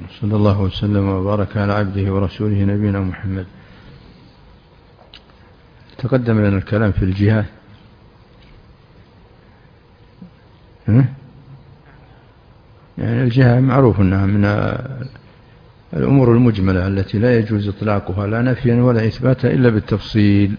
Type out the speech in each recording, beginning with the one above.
صلى الله وسلم وبارك على عبده ورسوله نبينا محمد. تقدم لنا الكلام في الجهة. يعني الجهة معروف أنها من الأمور المجملة التي لا يجوز إطلاقها لا نفيا ولا إثباتا إلا بالتفصيل،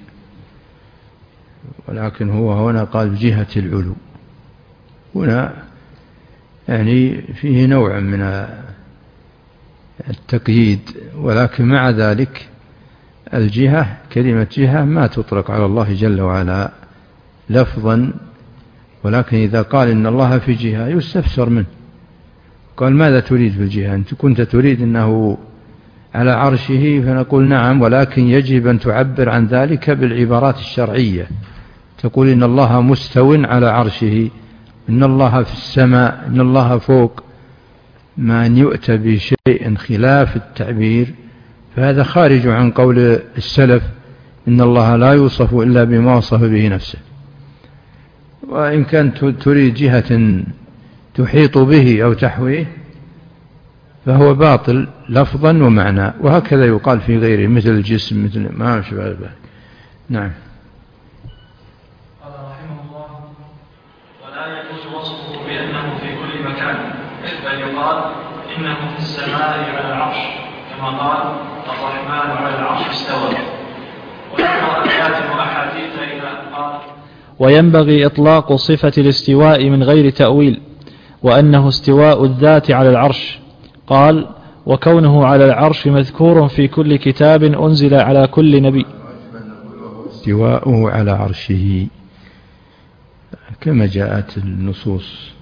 ولكن هو هنا قال بجهة العلو. هنا يعني فيه نوع من التقييد، ولكن مع ذلك الجهة كلمة جهة ما تطلق على الله جل وعلا لفظا، ولكن إذا قال إن الله في جهة يستفسر منه. قال ماذا تريد في الجهة؟ أنت كنت تريد أنه على عرشه، فنقول نعم، ولكن يجب أن تعبر عن ذلك بالعبارات الشرعية. تقول إن الله مستو على عرشه، إن الله في السماء، إن الله فوق. ما أن يؤتى بشيء خلاف التعبير فهذا خارج عن قول السلف إن الله لا يوصف إلا بما وصف به نفسه. وإن كانت تريد جهة تحيط به أو تحويه فهو باطل لفظا ومعنى، وهكذا يقال في غيره مثل الجسم، مثل ما شبه ذلك. نعم. قال رحمه الله: ولا يجوز وصفه بأنه في كل مكان، بل يقال إنه في السماء على العرش، كما قال الرحمن على العرش استوى. ويقرأ آيات وأحاديث إلى قال: وينبغي إطلاق صفة الاستواء من غير تأويل، وأنه استواء الذات على العرش. قال: وكونه على العرش مذكور في كل كتاب أنزل على كل نبي. استواءه على عرشه كما جاءت النصوص،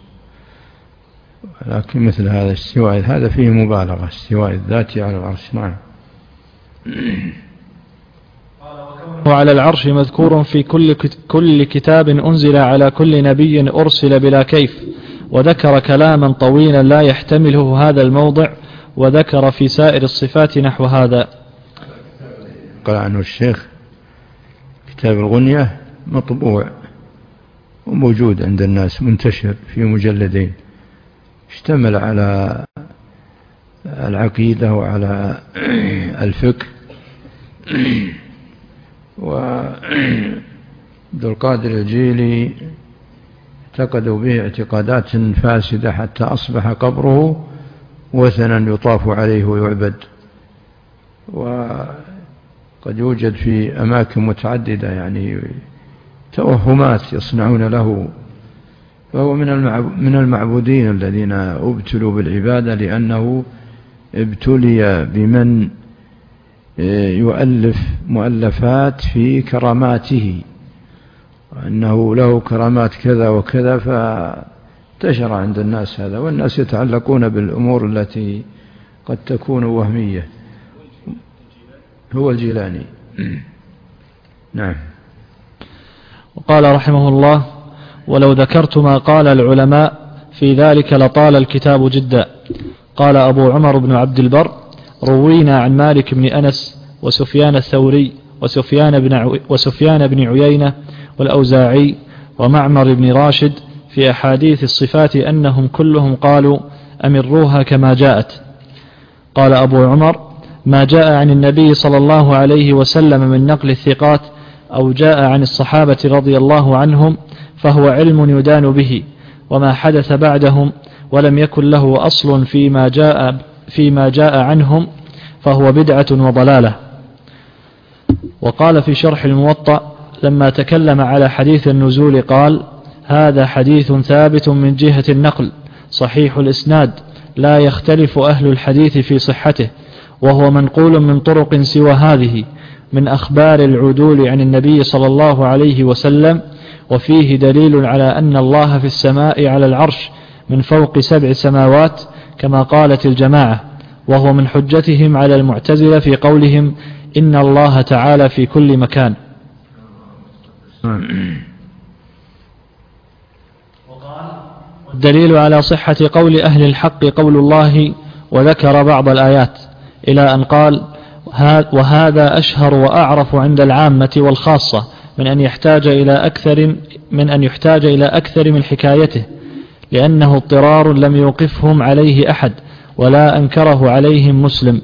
لكن مثل هذا الاستواء هذا فيه مبالغة، استواء الذات على العرش. نعم. وعلى العرش مذكور في كل كتاب أنزل على كل نبي أرسل بلا كيف، وذكر كلاما طويلا لا يحتمله هذا الموضع، وذكر في سائر الصفات نحو هذا. قال عنه الشيخ كتاب الغنية مطبوع وموجود عند الناس، منتشر في مجلدين، اشتمل على العقيدة وعلى الفقه. وعبد القادر الجيلي اعتقدوا به اعتقادات فاسدة حتى أصبح قبره وثنا يطاف عليه ويعبد، وقد يوجد في أماكن متعددة يعني توهمات يصنعون له. فهو من المعبودين الذين ابتلوا بالعبادة، لأنه ابتلي بمن يؤلف مؤلفات في كراماته، وأنه له كرامات كذا وكذا، فانتشر عند الناس هذا، والناس يتعلقون بالأمور التي قد تكون وهمية. هو الجيلاني. نعم. وقال رحمه الله: ولو ذكرت ما قال العلماء في ذلك لطال الكتاب جدا. قال أبو عمر بن عبد البر: روينا عن مالك بن أنس وسفيان الثوري وسفيان بن عيينة والأوزاعي ومعمر بن راشد في أحاديث الصفات أنهم كلهم قالوا: أمروها كما جاءت. قال أبو عمر: ما جاء عن النبي صلى الله عليه وسلم من نقل الثقات أو جاء عن الصحابة رضي الله عنهم فهو علم يدان به، وما حدث بعدهم ولم يكن له أصل فيما جاء عنهم فهو بدعة وضلالة. وقال في شرح الموطأ لما تكلم على حديث النزول قال: هذا حديث ثابت من جهة النقل صحيح الإسناد، لا يختلف أهل الحديث في صحته، وهو منقول من طرق سوى هذه من أخبار العدول عن النبي صلى الله عليه وسلم، وفيه دليل على أن الله في السماء على العرش من فوق 7 سماوات كما قالت الجماعة، وهو من حجتهم على المعتزلة في قولهم إن الله تعالى في كل مكان. الدليل على صحة قول أهل الحق قول الله، وذكر بعض الآيات إلى أن قال: وهذا أشهر وأعرف عند العامة والخاصة من أن يحتاج إلى أكثر من حكايته، لأنه اضطرار لم يوقفهم عليه أحد، ولا أنكره عليهم مسلم.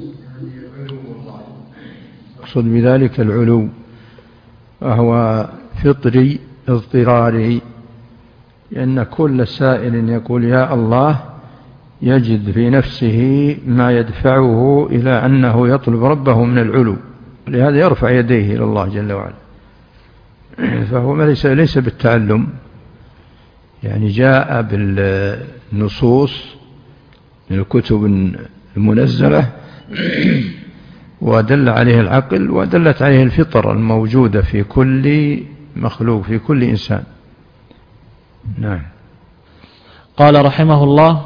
أقصد بذلك العلو، وهو فطري اضطراري، لأن كل سائل يقول يا الله يجد في نفسه ما يدفعه إلى أنه يطلب ربه من العلو، لهذا يرفع يديه إلى الله جل وعلا. فهو ليس بالتعلم، يعني جاء بالنصوص من الكتب المنزلة ودل عليه العقل ودلت عليه الفطر الموجودة في كل مخلوق، في كل إنسان. نعم. قال رحمه الله: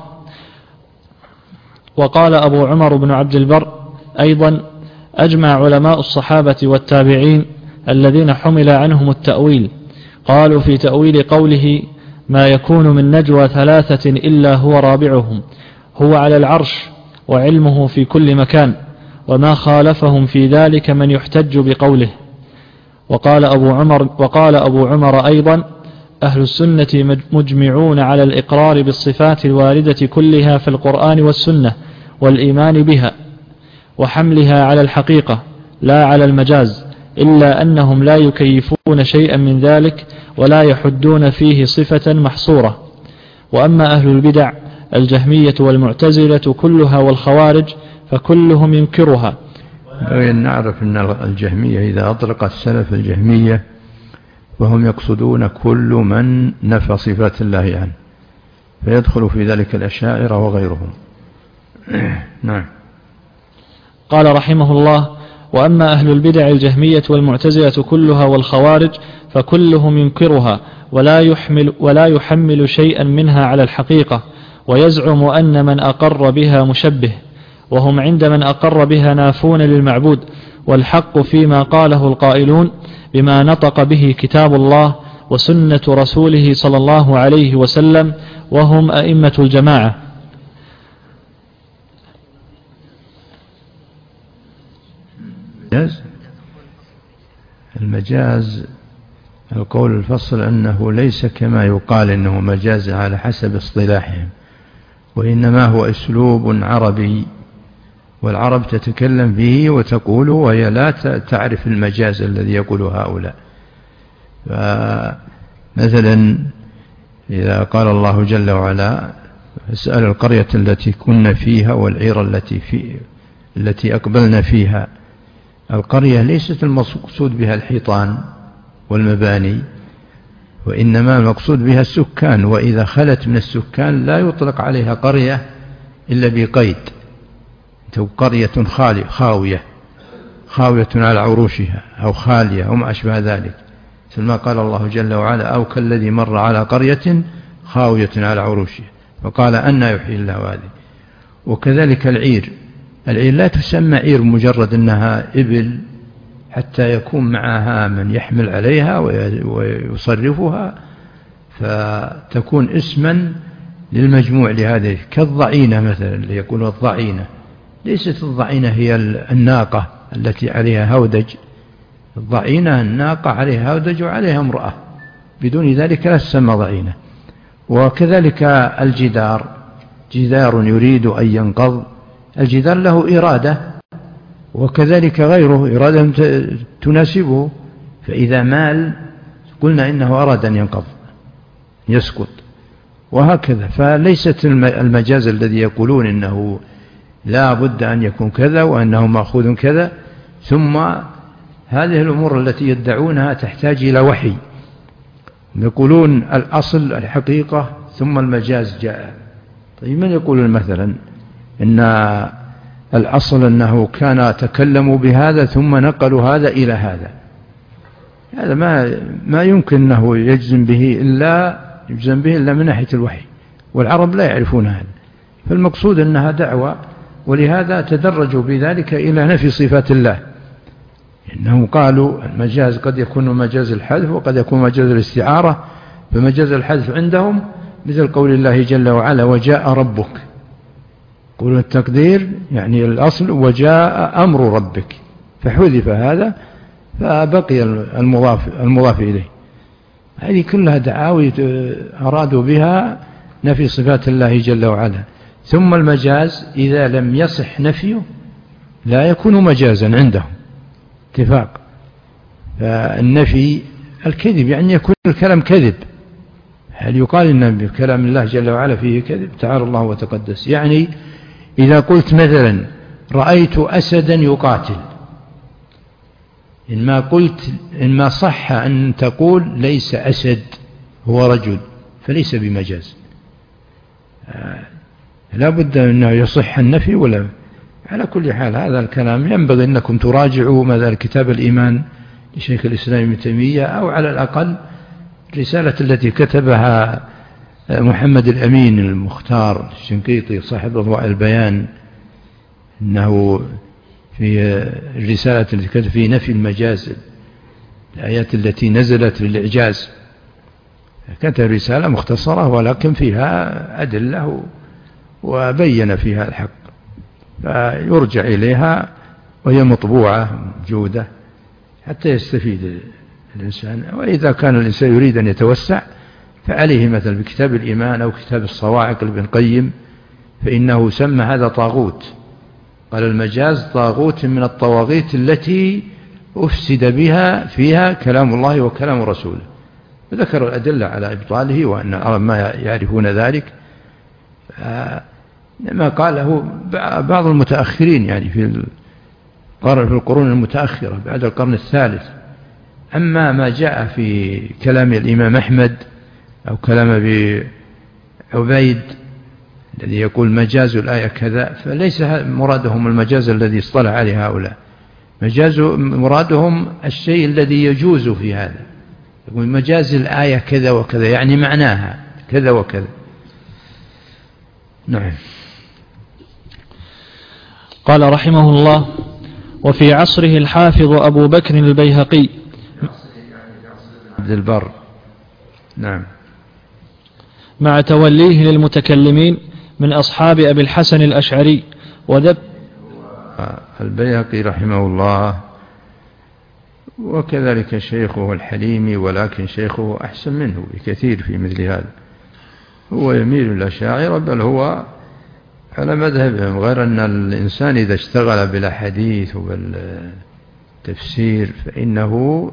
وقال أبو عمر بن عبد البر أيضا: أجمع علماء الصحابة والتابعين الذين حمل عنهم التأويل قالوا في تأويل قوله: ما يكون من نجوى ثلاثة إلا هو رابعهم، هو على العرش وعلمه في كل مكان، وما خالفهم في ذلك من يحتج بقوله. وقال أبو عمر أيضا: أهل السنة مجمعون على الإقرار بالصفات الواردة كلها في القرآن والسنة والإيمان بها وحملها على الحقيقة لا على المجاز، إلا أنهم لا يكيفون شيئا من ذلك ولا يحدون فيه صفة محصورة. وأما أهل البدع الجهمية والمعتزلة كلها والخوارج فكلهم ينكرها. نعرف أن الجهمية إذا أطلق السلف الجهمية وهم يقصدون كل من نفى صفات الله عنه، فيدخل في ذلك الأشاعرة وغيرهم. نعم. قال رحمه الله: وأما أهل البدع الجهمية والمعتزلة كلها والخوارج فكلهم ينكرها ولا يحمل شيئا منها على الحقيقة، ويزعم أن من أقر بها مشبه، وهم عند من أقر بها نافون للمعبود، والحق فيما قاله القائلون بما نطق به كتاب الله وسنة رسوله صلى الله عليه وسلم، وهم أئمة الجماعة. المجاز القول الفصل أنه ليس كما يقال أنه مجاز على حسب اصطلاحهم، وإنما هو أسلوب عربي، والعرب تتكلم به وتقوله وهي لا تعرف المجاز الذي يقوله هؤلاء. فمثلا إذا قال الله جل وعلا: اسأل القرية التي كنا فيها والعير التي أقبلنا فيها. القرية ليست المقصود بها الحيطان والمباني، وإنما المقصود بها السكان، وإذا خلت من السكان لا يطلق عليها قرية إلا بقيد، قرية خاوية على عروشها أو خالية أو ما أشبه ذلك، ثم قال الله جل وعلا: أو كالذي مر على قرية خاوية على عروشها فقال أنى يحيي الله هذه. وكذلك العير لا تسمى عير مجرد أنها إبل، حتى يكون معها من يحمل عليها ويصرفها، فتكون اسما للمجموع لهذه. كالضعينة مثلا، اللي يقول الضعينة، ليست الضعينة هي الناقة التي عليها هودج، الضعينة الناقة عليها هودج وعليها امرأة، بدون ذلك لا تسمى ضعينة. وكذلك الجدار، جدار يريد أن ينقض، الجدار له إرادة، وكذلك غيره إرادة تناسبه، فإذا مال قلنا إنه أراد أن ينقض يسقط، وهكذا. فليست المجاز الذي يقولون إنه لا بد أن يكون كذا وأنه مأخوذ كذا، ثم هذه الأمور التي يدعونها تحتاج إلى وحي، يقولون الأصل الحقيقة ثم المجاز جاء. طيب من يقول مثلا إن الأصل أنه كان تكلموا بهذا ثم نقلوا هذا إلى هذا؟ هذا ما يمكن أنه يجزم به إلا من ناحية الوحي، والعرب لا يعرفون هذا. فالمقصود أنها دعوة، ولهذا تدرجوا بذلك إلى نفي صفات الله، إنهم قالوا المجاز قد يكون مجاز الحذف وقد يكون مجاز الاستعارة. فمجاز الحذف عندهم مثل قول الله جل وعلا: وجاء ربك، قول التقدير يعني الأصل وجاء أمر ربك، فحذف هذا فبقي المضاف إليه. هذه كلها دعاوي أرادوا بها نفي صفات الله جل وعلا، ثم المجاز إذا لم يصح نفيه لا يكون مجازا عندهم اتفاق. فالنفي الكذب يعني يكون الكلام كذب. هل يقال إن بكلام الله جل وعلا فيه كذب؟ تعالى الله وتقدس. يعني إذا قلت مثلا رأيت أسدا يقاتل، إن ما صح أن تقول ليس أسد هو رجل فليس بمجاز. لا بد أنه يصح النفي ولا. على كل حال هذا الكلام ينبغي أنكم تراجعوا مثلا كتاب الإيمان لشيخ الإسلام ابن تيمية، أو على الأقل الرسالة التي كتبها محمد الأمين المختار الشنقيطي صاحب أضواء البيان، إنه في الرسالة التي كتب في نفي المجاز الآيات التي نزلت للإعجاز، كتب رسالة مختصرة ولكن فيها أدلة وبين فيها الحق، فيرجع إليها وهي مطبوعة موجودة حتى يستفيد الإنسان. وإذا كان الإنسان يريد أن يتوسع فعليه مثل بكتاب الإيمان أو كتاب الصواعق لابن القيم، فإنه سمى هذا طاغوت، قال المجاز طاغوت من الطواغيت التي أفسد بها فيها كلام الله وكلام رسوله، وذكر الأدلة على إبطاله وأن العرب ما يعرفون ذلك، ما قاله بعض المتأخرين يعني في القرون المتأخرة بعد القرن الثالث. أما ما جاء في كلام الإمام أحمد أو كلام أبي عبيد الذي يقول مجاز الآية كذا، فليس مرادهم المجاز الذي اصطلح عليه هؤلاء، مجاز مرادهم الشيء الذي يجوز في هذا، يقول مجاز الآية كذا وكذا يعني معناها كذا وكذا. نعم. قال رحمه الله: وفي عصره الحافظ أبو بكر البيهقي عبد البر، نعم، مع توليه للمتكلمين من أصحاب أبي الحسن الأشعري البيهقي رحمه الله، وكذلك شيخه الحليمي، ولكن شيخه أحسن منه بكثير في مثل هذا، هو يميل الأشاعرة بل هو على مذهبهم، غير أن الإنسان إذا اشتغل بالحديث وبالتفسير فإنه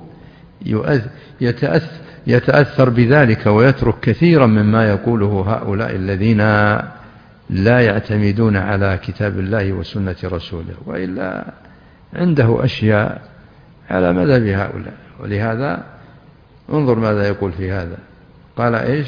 يتأثر بذلك ويترك كثيرا مما يقوله هؤلاء الذين لا يعتمدون على كتاب الله وسنة رسوله، وإلا عنده أشياء على مذهب هؤلاء. ولهذا انظر ماذا يقول في هذا، قال إيش؟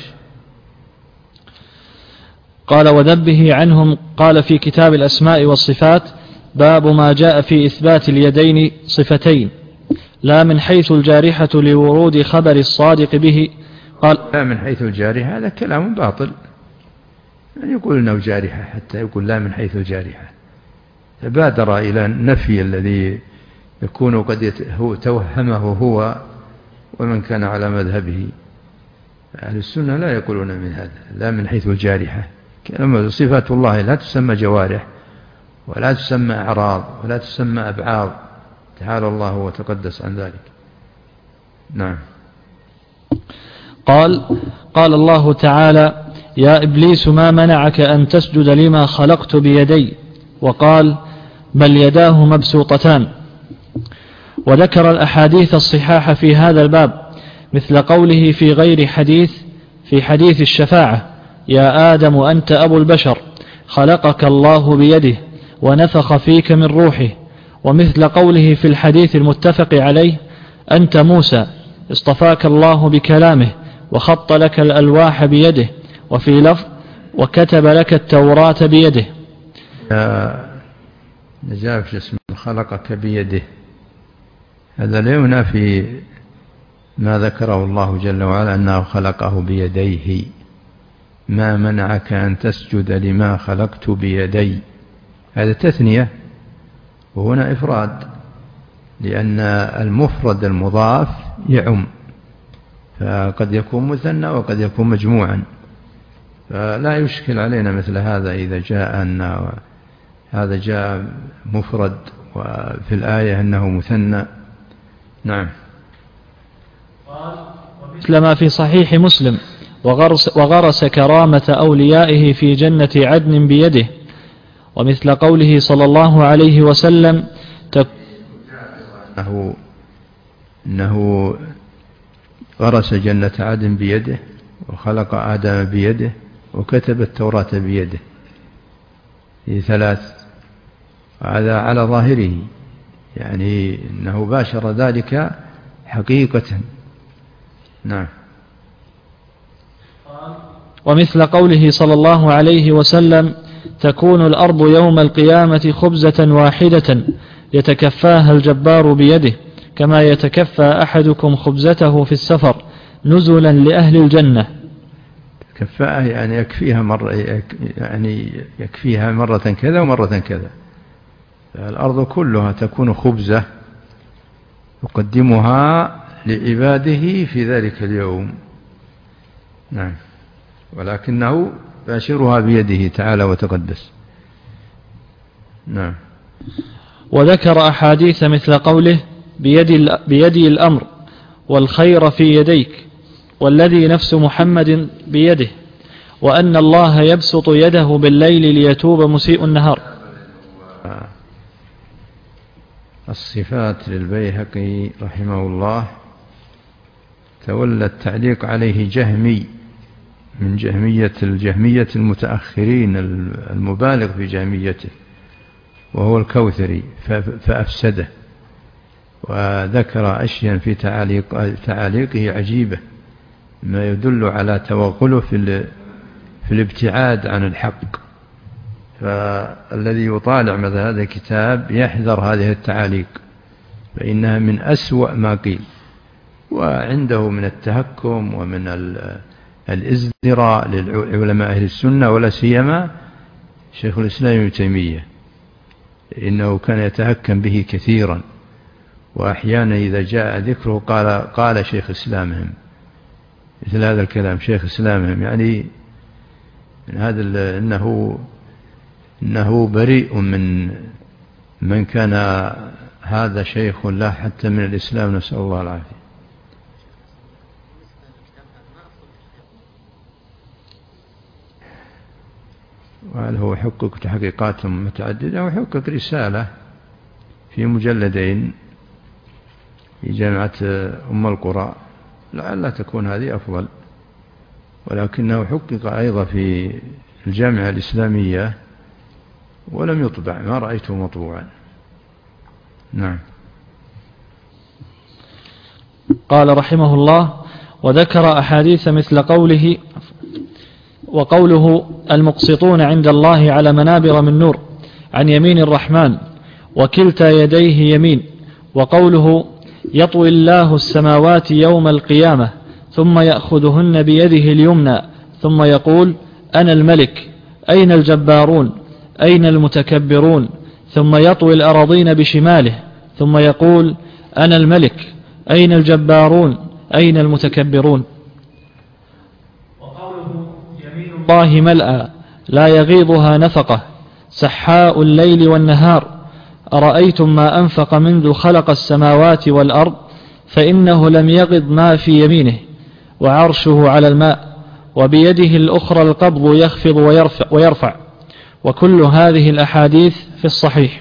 قال: وذبه عنهم. قال في كتاب الأسماء والصفات: باب ما جاء في إثبات اليدين صفتين، لا من حيث الجارحة لورود خبر الصادق به. قال: لا من حيث الجارحة، هذا كلام باطل، يعني يقول إنه جارحة حتى يقول لا من حيث الجارحة، فبادر إلى النفي الذي يكون قد توهمه هو ومن كان على مذهبه. أهل السنة لا يقولون من هذا، لا من حيث الجارحة. صفات الله لا تسمى جوارح ولا تسمى أعراض ولا تسمى أبعاض، تعالى الله وتقدس عن ذلك. نعم. قال الله تعالى: يا إبليس ما منعك أن تسجد لما خلقت بيدي. وقال: بل يداه مبسوطتان. وذكر الأحاديث الصحاح في هذا الباب، مثل قوله في غير حديث في حديث الشفاعة: يا آدم أنت أبو البشر، خلقك الله بيده ونفخ فيك من روحه. ومثل قوله في الحديث المتفق عليه: أنت موسى، اصطفاك الله بكلامه وخط لك الألواح بيده. وفي لفظ: وكتب لك التوراة بيده. جاء في اسم خلقك بيده، هذا لا ينافي ما ذكره الله جل وعلا أنه خلقه بيديه. ما منعك أن تسجد لما خلقت بيدي، هذا تثنية وهنا إفراد، لأن المفرد المضاف يعم، فقد يكون مثنى وقد يكون مجموعا، فلا يشكل علينا مثل هذا إذا جاء أن هذا جاء مفرد وفي الآية أنه مثنى. نعم. مثل ما في صحيح مسلم وغرس كرامة أوليائه في جنة عدن بيده. ومثل قوله صلى الله عليه وسلم أنه غرس جنة عدن بيده، وخلق آدم بيده، وكتب التوراة بيده، في 3. هذا على ظاهره، يعني أنه باشر ذلك حقيقة. نعم. ومثل قوله صلى الله عليه وسلم تكون الأرض يوم القيامة خبزة واحدة يتكفاها الجبار بيده، كما يتكفى أحدكم خبزته في السفر نزلا لأهل الجنة. كفاءة يعني يكفيها مرة كذا ومرة كذا. الأرض كلها تكون خبزة يقدمها لعباده في ذلك اليوم. نعم. ولكنه باشرها بيده تعالى وتقدس. نعم. وذكر أحاديث مثل قوله بيدي الأمر والخير في يديك والذي نفس محمد بيده، وأن الله يبسط يده بالليل ليتوب مسيء النهار. الصفات للبيهقي رحمه الله تولى التعليق عليه جهمي من الجهمية المتأخرين المبالغ في جهميته، وهو الكوثري، فأفسده، وذكر أشياء في تعاليقه عجيبة ما يدل على توغله في الابتعاد عن الحق. فالذي يطالع مثل هذا الكتاب يحذر هذه التعاليق، فإنها من أسوأ ما قيل، وعنده من التهكم ومن الازدراء للعلماء أهل السنة، ولا سيما شيخ الإسلام ابن تيمية، إنه كان يتهكم به كثيرا، وأحيانا إذا جاء ذكره قال شيخ إسلامهم، مثل هذا الكلام شيخ إسلامهم، يعني من هذا إنه بريء من كان هذا شيخ له حتى من الإسلام، نسأل الله العافية. وهل هو حقق تحقيقات متعددة، وحقق رسالة في مجلدين في جامعة أم القرى، لعل تكون هذه أفضل، ولكنه حقق أيضا في الجامعة الإسلامية ولم يطبع، ما رأيته مطبوعا. نعم. قال رحمه الله: وذكر أحاديث مثل وقوله المقسطون عند الله على منابر من نور عن يمين الرحمن وكلتا يديه يمين، وقوله يطوي الله السماوات يوم القيامة ثم يأخذهن بيده اليمنى ثم يقول أنا الملك أين الجبارون أين المتكبرون، ثم يطوي الأراضين بشماله ثم يقول أنا الملك أين الجبارون أين المتكبرون. وقوله يمين الله ملأى لا يغيضها نفقة سحاء الليل والنهار، أرأيتم ما أنفق منذ خلق السماوات والأرض فإنه لم يغض ما في يمينه، وعرشه على الماء وبيده الأخرى القبض يخفض ويرفع. وكل هذه الأحاديث في الصحيح.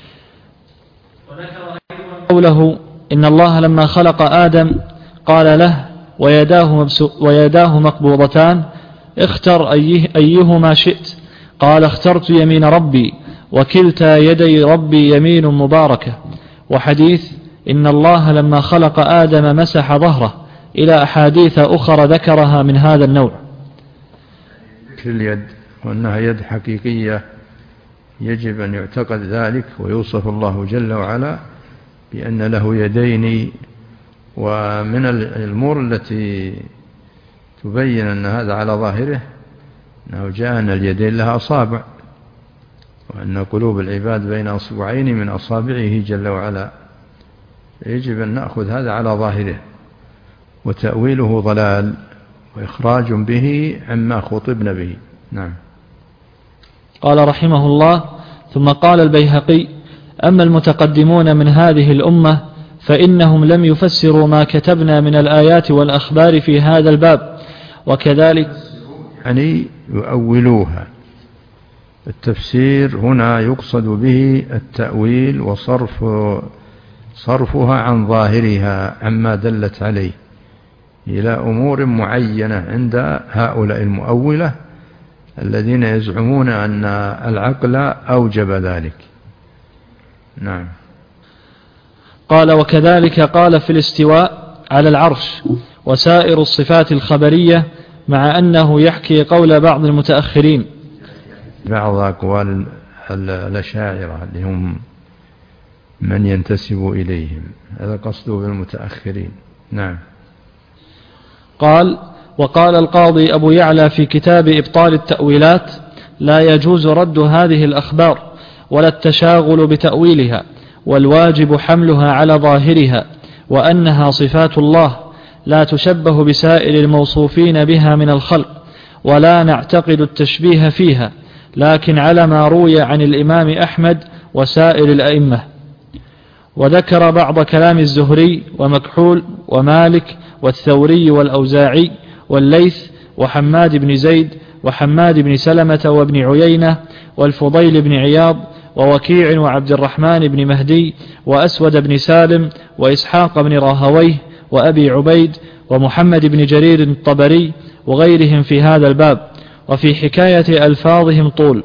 وذكر قوله إن الله لما خلق آدم قال له ويداه مقبوضتان اختر أيهما شئت، قال اخترت يمين ربي وكلتا يدي ربي يمين مباركة. وحديث إن الله لما خلق آدم مسح ظهره، إلى أحاديث أخرى ذكرها من هذا النوع. اليد وأنها يد حقيقية يجب أن يعتقد ذلك، ويوصف الله جل وعلا بأن له يدين. ومن الأمور التي تبين أن هذا على ظاهره أنه جاء أن اليدين لها أصابع، وأن قلوب العباد بين أصبعين من أصابعه جل وعلا، يجب أن نأخذ هذا على ظاهره، وتأويله ضلال وإخراج به عما خطبنا به. نعم. قال رحمه الله: ثم قال البيهقي: أما المتقدمون من هذه الأمة فإنهم لم يفسروا ما كتبنا من الآيات والأخبار في هذا الباب، وكذلك يعني يؤولوها. التفسير هنا يقصد به التأويل وصرفها عن ظاهرها عما دلت عليه إلى أمور معينة عند هؤلاء المؤولة الذين يزعمون أن العقل أوجب ذلك. نعم. قال وكذلك قال في الاستواء على العرش وسائر الصفات الخبرية، مع أنه يحكي قول بعض المتأخرين، بعض أقوال الأشاعرة اللي هم من ينتسب إليهم، هذا قصده بالمتأخرين. نعم. قال وقال القاضي أبو يعلى في كتاب إبطال التأويلات: لا يجوز رد هذه الأخبار ولا التشاغل بتأويلها، والواجب حملها على ظاهرها، وأنها صفات الله لا تشبه بسائر الموصوفين بها من الخلق، ولا نعتقد التشبيه فيها، لكن على ما روي عن الإمام أحمد وسائر الأئمة. وذكر بعض كلام الزهري ومكحول ومالك والثوري والأوزاعي والليث وحماد بن زيد وحماد بن سلمة وابن عيينة والفضيل بن عياض ووكيع وعبد الرحمن بن مهدي وأسود بن سالم وإسحاق بن راهويه وأبي عبيد ومحمد بن جرير الطبري وغيرهم في هذا الباب، وفي حكاية ألفاظهم طول،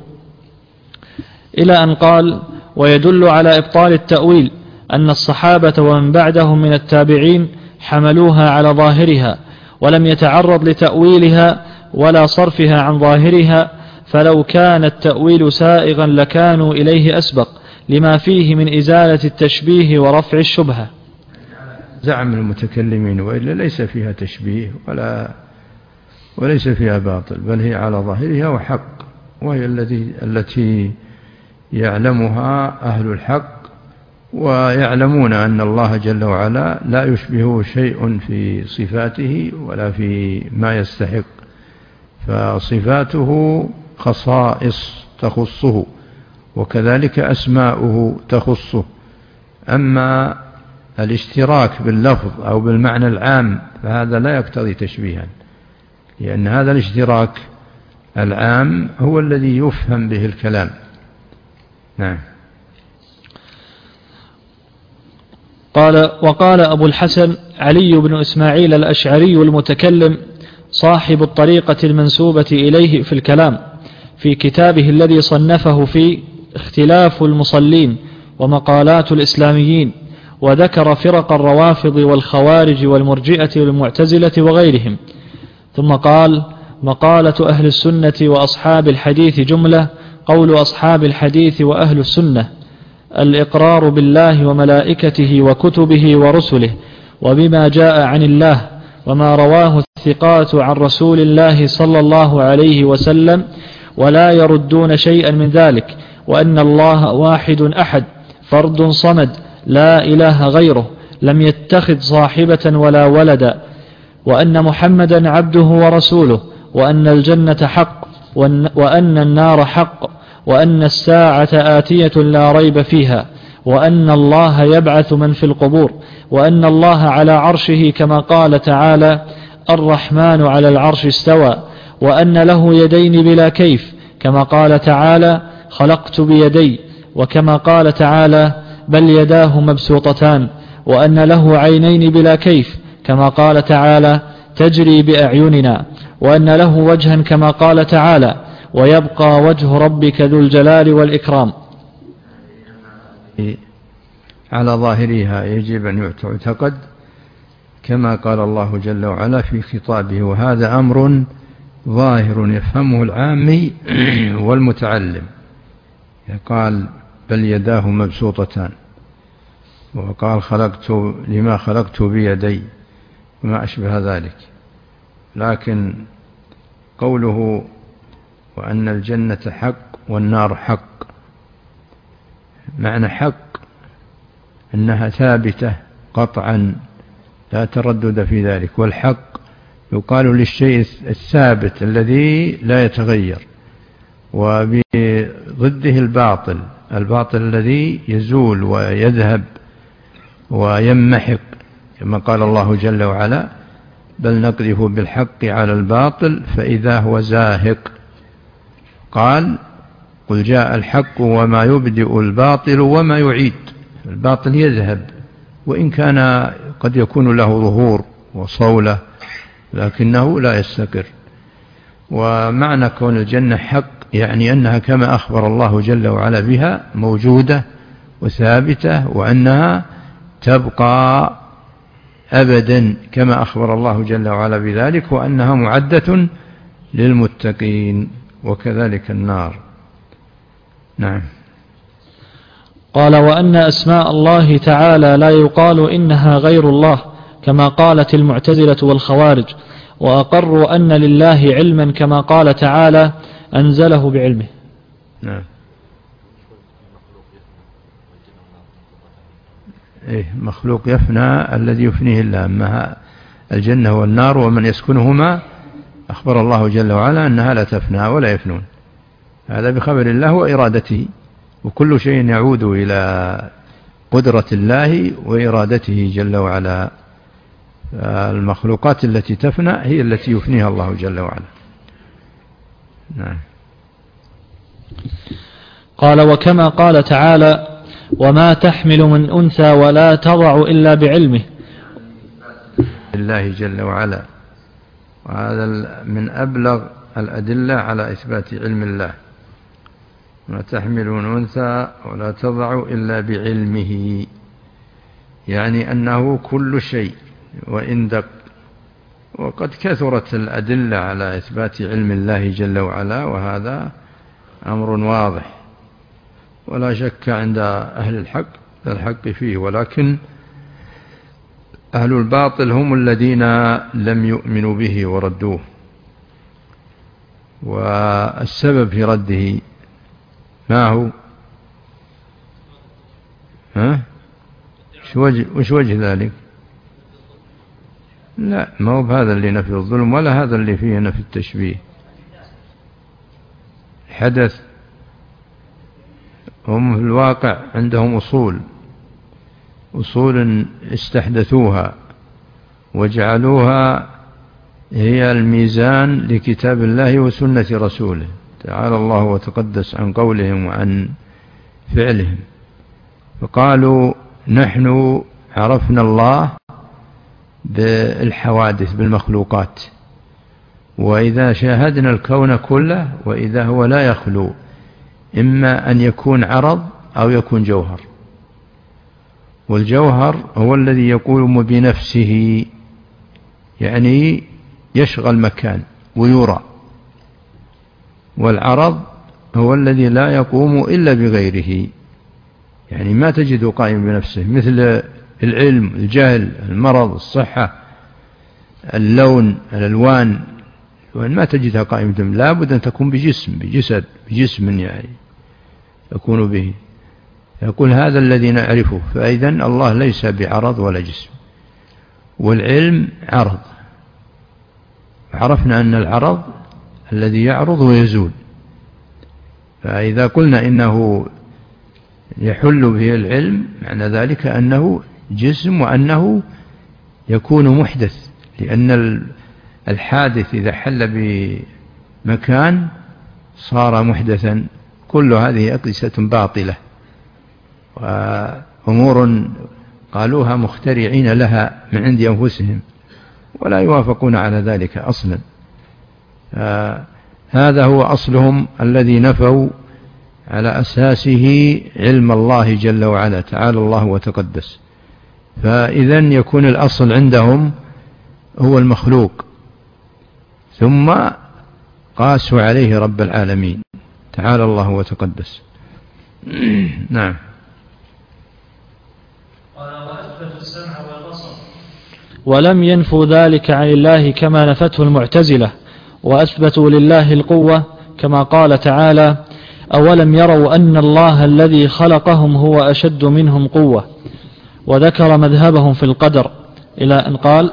إلى أن قال: ويدل على إبطال التأويل أن الصحابة ومن بعدهم من التابعين حملوها على ظاهرها ولم يتعرض لتأويلها ولا صرفها عن ظاهرها، فلو كان التأويل سائغا لكانوا إليه أسبق لما فيه من إزالة التشبيه ورفع الشبهة. زعم المتكلمين، وإلا ليس فيها تشبيه وليس فيها باطل، بل هي على ظاهرها وحق، وهي التي يعلمها أهل الحق، ويعلمون أن الله جل وعلا لا يشبهه شيء في صفاته ولا في ما يستحق، فصفاته خصائص تخصه، وكذلك أسماؤه تخصه. أما الاشتراك باللفظ أو بالمعنى العام فهذا لا يقتضي تشبيها، لأن هذا الاشتراك العام هو الذي يفهم به الكلام. نعم. وقال أبو الحسن علي بن إسماعيل الأشعري المتكلم صاحب الطريقة المنسوبة إليه في الكلام في كتابه الذي صنفه في اختلاف المصلين ومقالات الإسلاميين، وذكر فرق الروافض والخوارج والمرجئة والمعتزلة وغيرهم، ثم قال: مقالة أهل السنة وأصحاب الحديث جملة: قول أصحاب الحديث وأهل السنة الإقرار بالله وملائكته وكتبه ورسله وبما جاء عن الله وما رواه الثقات عن رسول الله صلى الله عليه وسلم، ولا يردون شيئا من ذلك، وأن الله واحد أحد فرد صمد لا إله غيره لم يتخذ صاحبة ولا ولدا، وأن محمدا عبده ورسوله، وأن الجنة حق، وأن النار حق، وأن الساعة آتية لا ريب فيها، وأن الله يبعث من في القبور، وأن الله على عرشه كما قال تعالى: الرحمن على العرش استوى، وأن له يدين بلا كيف كما قال تعالى: خلقت بيدي، وكما قال تعالى: بل يداه مبسوطتان، وأن له عينين بلا كيف كما قال تعالى: تجري بأعيننا، وأن له وجها كما قال تعالى: ويبقى وجه ربك ذو الجلال والإكرام. على ظاهرها يجب أن يعتقد كما قال الله جل وعلا في خطابه، وهذا أمر ظاهر يفهمه العامي والمتعلم. قال: بل يداه مبسوطتان، وقال: لما خلقت بيدي، وما أشبه ذلك. لكن قوله وأن الجنة حق والنار حق، معنى حق أنها ثابتة قطعا لا تردد في ذلك، والحق يقال للشيء الثابت الذي لا يتغير، وبضده الباطل الذي يزول ويذهب ويمحق، كما قال الله جل وعلا: بل نقذف بالحق على الباطل فإذا هو زاهق. قال قل جاء الحق وما يبدئ الباطل وما يعيد. الباطل يذهب وإن كان قد يكون له ظهور وصولة لكنه لا يستقر. ومعنى كون الجنة حق يعني أنها كما أخبر الله جل وعلا بها موجودة وثابتة وأنها تبقى أبدا كما أخبر الله جل وعلا بذلك، وأنها معدة للمتقين، وكذلك النار. نعم. قال وأن أسماء الله تعالى لا يقال إنها غير الله كما قالت المعتزلة والخوارج، وأقروا أن لله علما كما قال تعالى أنزله بعلمه. نعم. مخلوق يفنى الذي يفنيه الله، أما الجنة والنار ومن يسكنهما أخبر الله جل وعلا أنها لا تفنى ولا يفنون، هذا بخبر الله وإرادته، وكل شيء يعود إلى قدرة الله وإرادته جل وعلا. المخلوقات التي تفنى هي التي يفنيها الله جل وعلا. نعم. قال وكما قال تعالى وما تحمل من أنثى ولا تضع إلا بعلمه. الله جل وعلا، وهذا من أبلغ الأدلة على إثبات علم الله. ما تحمل من أنثى ولا تضع إلا بعلمه، يعني أنه كل شيء وإن دق. وقد كثرت الأدلة على إثبات علم الله جل وعلا، وهذا أمر واضح ولا شك عند أهل الحق فيه، ولكن أهل الباطل هم الذين لم يؤمنوا به وردوه. والسبب في رده ما هو؟ وش وجه ذلك؟ لا، ما هو بهذا اللي نفي الظلم ولا هذا اللي فيه نفي التشبيه. حدث هم في الواقع عندهم أصول استحدثوها وجعلوها هي الميزان لكتاب الله وسنة رسوله تعالى الله وتقدس عن قولهم وعن فعلهم. فقالوا نحن عرفنا الله بالحوادث بالمخلوقات، وإذا شاهدنا الكون كله وإذا هو لا يخلو إما أن يكون عرض أو يكون جوهر، والجوهر هو الذي يقوم بنفسه يعني يشغل مكان ويرى، والعرض هو الذي لا يقوم إلا بغيره، يعني ما تجده قائم بنفسه، مثل العلم، الجهل، المرض، الصحة، اللون، الألوان ما تجدها قائمة، لا بد أن تكون بجسم يعني يكون به. يقول هذا الذي نعرفه، فإذا الله ليس بعرض ولا جسم. والعلم عرض، عرفنا أن العرض الذي يعرض ويزول، فإذا قلنا إنه يحل به العلم معنى ذلك أنه جسم وأنه يكون محدث، لأن الحادث إذا حل بمكان صار محدثا. كل هذه أقيسة باطلة وأمور قالوها مخترعين لها من عند أنفسهم ولا يوافقون على ذلك أصلا. هذا هو أصلهم الذي نفوا على أساسه علم الله جل وعلا تعالى الله وتقدس. فإذا يكون الأصل عندهم هو المخلوق، ثم قاسوا عليه رب العالمين تعالى الله وتقدس. نعم. ولم ينفوا ذلك عن الله كما نفته المعتزلة، وأثبتوا لله القوة كما قال تعالى أولم يروا أن الله الذي خلقهم هو أشد منهم قوة، وذكر مذهبهم في القدر إلى أن قال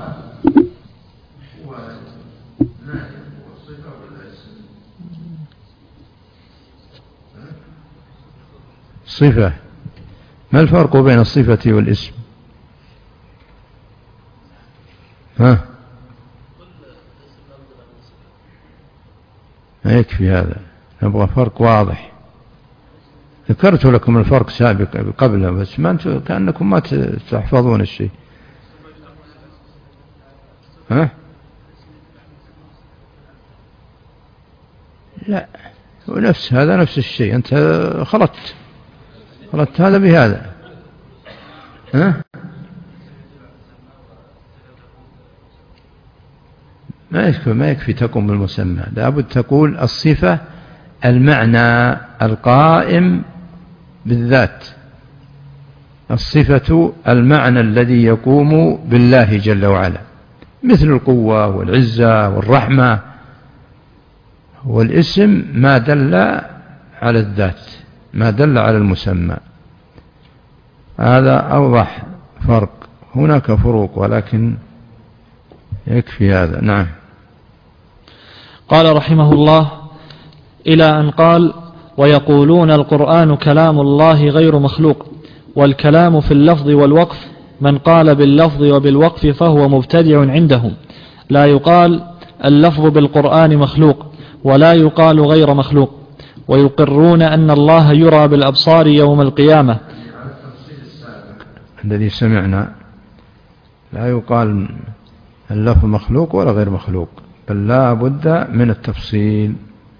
صفة. ما الفرق بين الصفة والاسم؟ يكفي هذا، نبغى فرق واضح. ذكرت لكم الفرق سابق قبله، بس ما أنتم كأنكم ما تحفظون الشيء. ها؟ لا، ونفس هذا نفس الشيء، أنت خلطت هذا بهذا. ها؟ ما يكفي تقوم بالمسمى، لابد تقول الصفة المعنى القائم بالذات، الصفة المعنى الذي يقوم بالله جل وعلا، مثل القوة والعزة والرحمة. والاسم ما دل على الذات، ما دل على المسمى. هذا أوضح فرق. هناك فروق ولكن يكفي هذا. نعم. قال رحمه الله: إلى أن قال: ويقولون القرآن كلام الله غير مخلوق. والكلام في اللفظ والوقف، من قال باللفظ وبالوقف فهو مبتدع عندهم. لا يقال اللفظ بالقرآن مخلوق، ولا يقال غير مخلوق. ويقرون أن الله يرى بالأبصار يوم القيامة. الذي سمعنا لا يقال اللفظ مخلوق ولا غير مخلوق، بل لا بد من التفصيل،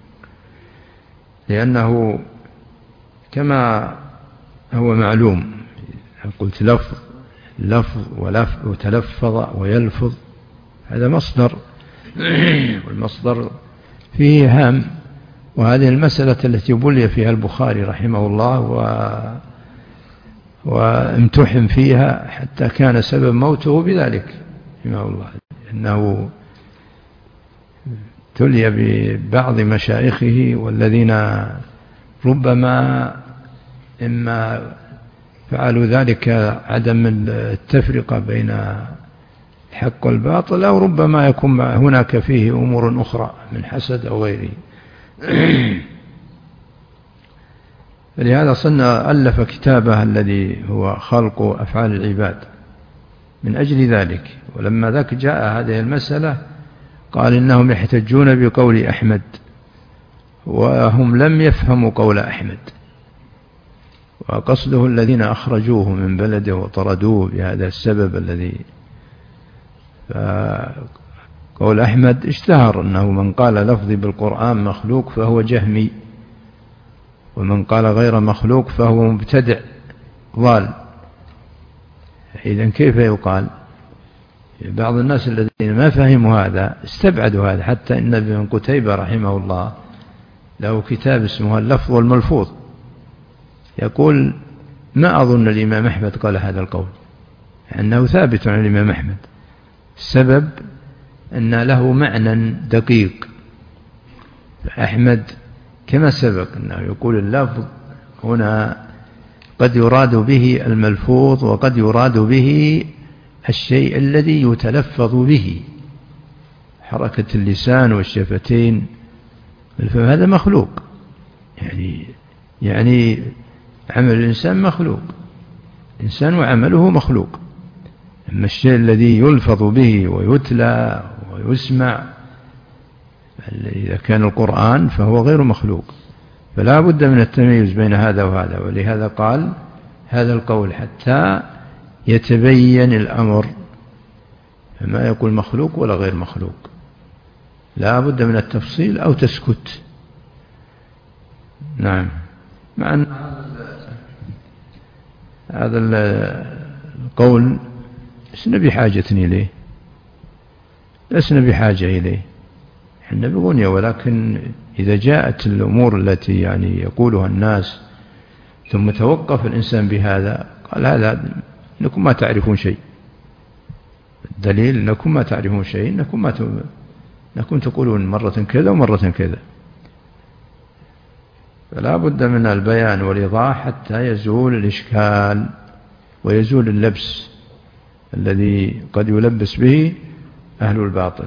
لأنه كما هو معلوم، قلت لفظ وتلفظ ويلفظ، هذا مصدر، والمصدر فيه هام. وهذه المسألة التي بلي فيها البخاري رحمه الله وامتحن فيها حتى كان سبب موته بذلك رحمه الله، إنه تلي ببعض مشايخه والذين ربما إما فعلوا ذلك عدم التفرقة بين الحق والباطل، أو ربما يكون هناك فيه أمور أخرى من حسد أو غيره. فلهذا ألف كتابه الذي هو خلق أفعال العباد من أجل ذلك. ولما ذاك جاء هذه المسألة قال إنهم يحتجون بقول أحمد، وهم لم يفهموا قول أحمد، وقصده الذين أخرجوه من بلده وطردوه بهذا السبب الذي. قول أحمد اشتهر أنه من قال لفظي بالقرآن مخلوق فهو جهمي، ومن قال غير مخلوق فهو مبتدع ضال. إذن كيف يقال؟ بعض الناس الذين ما فهموا هذا استبعدوا هذا، حتى إن ابن قتيبة رحمه الله له كتاب اسمه اللفظ والملفوظ، يقول ما أظن الإمام أحمد قال هذا القول، أنه ثابت عن الإمام أحمد. السبب أن له معنى دقيق. أحمد كما سبق أنه يقول اللفظ هنا قد يراد به الملفوظ، وقد يراد به الشيء الذي يتلفظ به، حركة اللسان والشفتين، هذا مخلوق، يعني عمل الإنسان مخلوق، الإنسان وعمله مخلوق. أما الشيء الذي يلفظ به ويتلى ويسمع، إذا كان القرآن فهو غير مخلوق. فلا بد من التمييز بين هذا وهذا، ولهذا قال هذا القول حتى يتبين الأمر، فما يقول مخلوق ولا غير مخلوق، لا بد من التفصيل أو تسكت. نعم. مع أن هذا القول لسنا بحاجة إليه، لسنا بحاجة إليه، إحنا بغنية. ولكن إذا جاءت الأمور التي يعني يقولها الناس ثم توقف الإنسان بهذا، قال هذا إنكم ما تعرفون شيء. الدليل إنكم ما تعرفون شيء، إنكم تقولون مرة كذا ومرة كذا. فلا بد من البيان والإيضاح حتى يزول الإشكال ويزول اللبس الذي قد يلبس به أهل الباطل.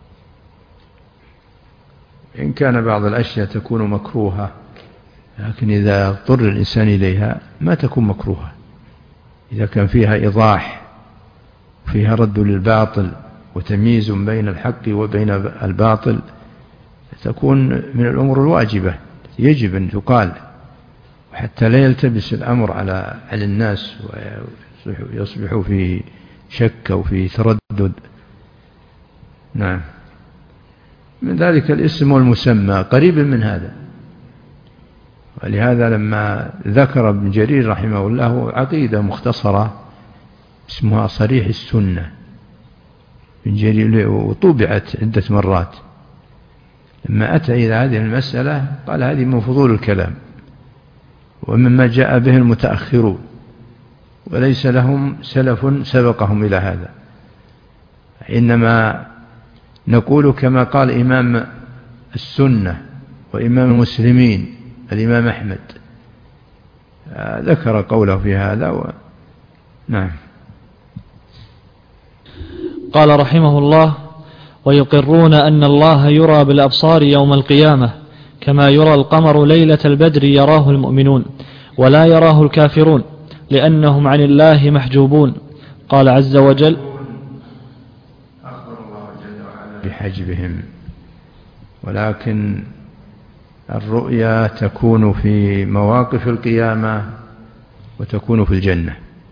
إن كان بعض الأشياء تكون مكروهة، لكن إذا اضطر الإنسان إليها ما تكون مكروهة، إذا كان فيها إيضاح، فيها رد للباطل وتمييز بين الحق وبين الباطل، تكون من الأمور الواجبة يجب أن تقال، وحتى لا يلتبس الأمر على الناس ويصبحوا في شك أو في تردد. نعم. من ذلك الاسم والمسمى قريب من هذا، ولهذا لما ذكر ابن جرير رحمه الله عقيدة مختصرة اسمها صريح السنة ابن جرير، وطبعت عدة مرات، لما أتى إلى هذه المسألة قال هذه من فضول الكلام ومما جاء به المتأخرون، وليس لهم سلف سبقهم إلى هذا، إنما نقول كما قال إمام السنة وإمام المسلمين الإمام أحمد، ذكر قوله في هذا نعم. قال رحمه الله: ويقرون أن الله يرى بالأبصار يوم القيامة كما يرى القمر ليلة البدر يراه المؤمنون ولا يراه الكافرون لأنهم عن الله محجوبون. قال عز وجل: أخبر الله جل وعلا بحجبهم، ولكن الرؤيا تكون في مواقف القيامة وتكون في الجنة،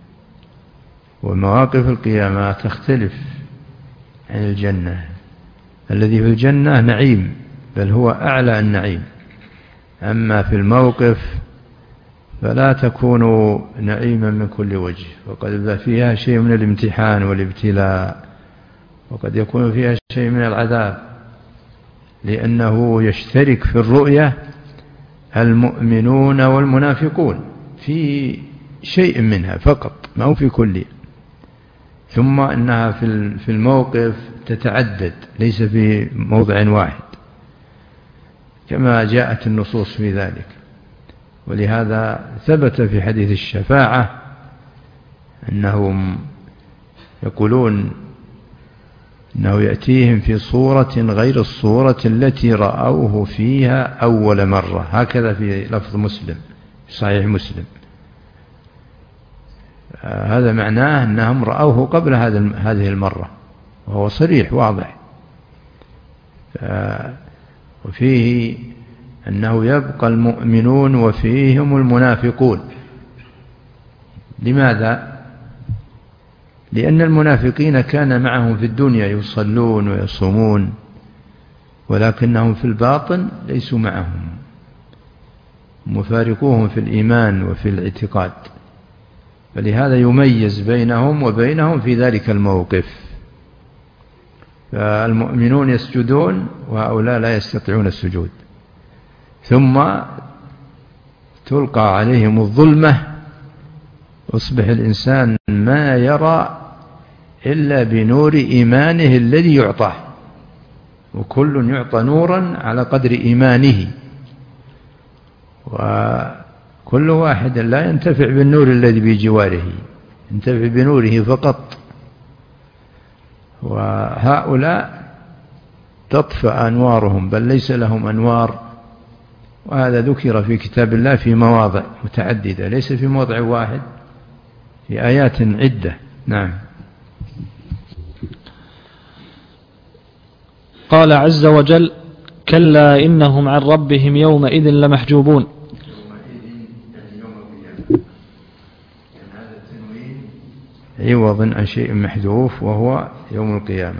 ومواقف القيامة تختلف عن الجنة. الذي في الجنة نعيم، بل هو أعلى النعيم، أما في الموقف فلا تكون نعيما من كل وجه، وقد فيها شيء من الامتحان والابتلاء، وقد يكون فيها شيء من العذاب، لأنه يشترك في الرؤية المؤمنون والمنافقون في شيء منها فقط، ما هو في كل. ثم إنها في الموقف تتعدد، ليس في موضع واحد كما جاءت النصوص في ذلك. ولهذا ثبت في حديث الشفاعة أنهم يقولون أنه يأتيهم في صورة غير الصورة التي رأوه فيها أول مرة، هكذا في لفظ مسلم في صحيح مسلم. هذا معناه أنهم رأوه قبل هذه المرة، وهو صريح واضح. وفيه أنه يبقى المؤمنون وفيهم المنافقون. لماذا؟ لأن المنافقين كان معهم في الدنيا يصلون ويصومون، ولكنهم في الباطن ليسوا معهم، مفارقوهم في الإيمان وفي الاعتقاد، فلهذا يميز بينهم وبينهم في ذلك الموقف. فالمؤمنون يسجدون وهؤلاء لا يستطيعون السجود، ثم تلقى عليهم الظلمة، يصبح الإنسان ما يرى إلا بنور إيمانه الذي يعطاه، وكل يعطى نورا على قدر إيمانه، وكل واحد لا ينتفع بالنور الذي بجواره، ينتفع بنوره فقط. وهؤلاء تطفأ أنوارهم، بل ليس لهم أنوار، وهذا ذكر في كتاب الله في مواضع متعددة، ليس في موضع واحد، في آيات عدة. نعم. قال عز وجل: كلا إنهم عن ربهم يومئذ لمحجوبون. عوض عن شيء محذوف وهو يوم القيامة.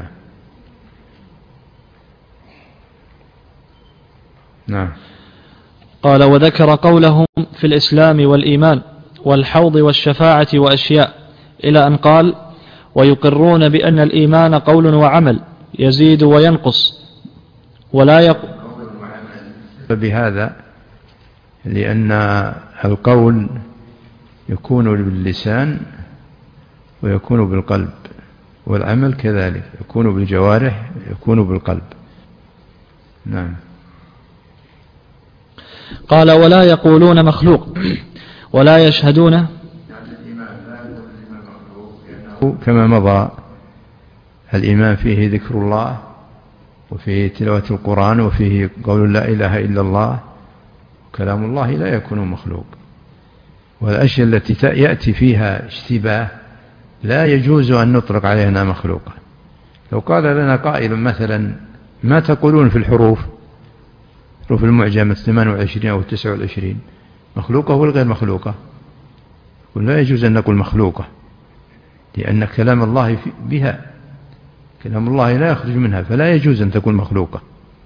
نعم. قال: وذكر قولهم في الإسلام والإيمان والحوض والشفاعة وأشياء، إلى أن قال: ويقرون بأن الإيمان قول وعمل يزيد وينقص ولا يقول. بهذا لأن القول يكون باللسان ويكون بالقلب، والعمل كذلك يكون بالجوارح يكون بالقلب. نعم. قال: ولا يقولون مخلوق ولا يشهدون. كما مضى الإيمان فيه ذكر الله، وفيه تلاوة القرآن، وفيه قول لا إله إلا الله، كلام الله لا يكون مخلوق. والأشياء التي يأتي فيها اشتباه لا يجوز أن نطلق عليها أنها مخلوقة. لو قال لنا قائل مثلا: ما تقولون في الحروف؟ حروف المعجم 28 أو 29 مخلوقة ولا غير مخلوقة؟ لا يجوز أن نقول مخلوقة، لأن كلام الله بها، كلام الله لا يخرج منها، فلا يجوز أن تكون مخلوقة.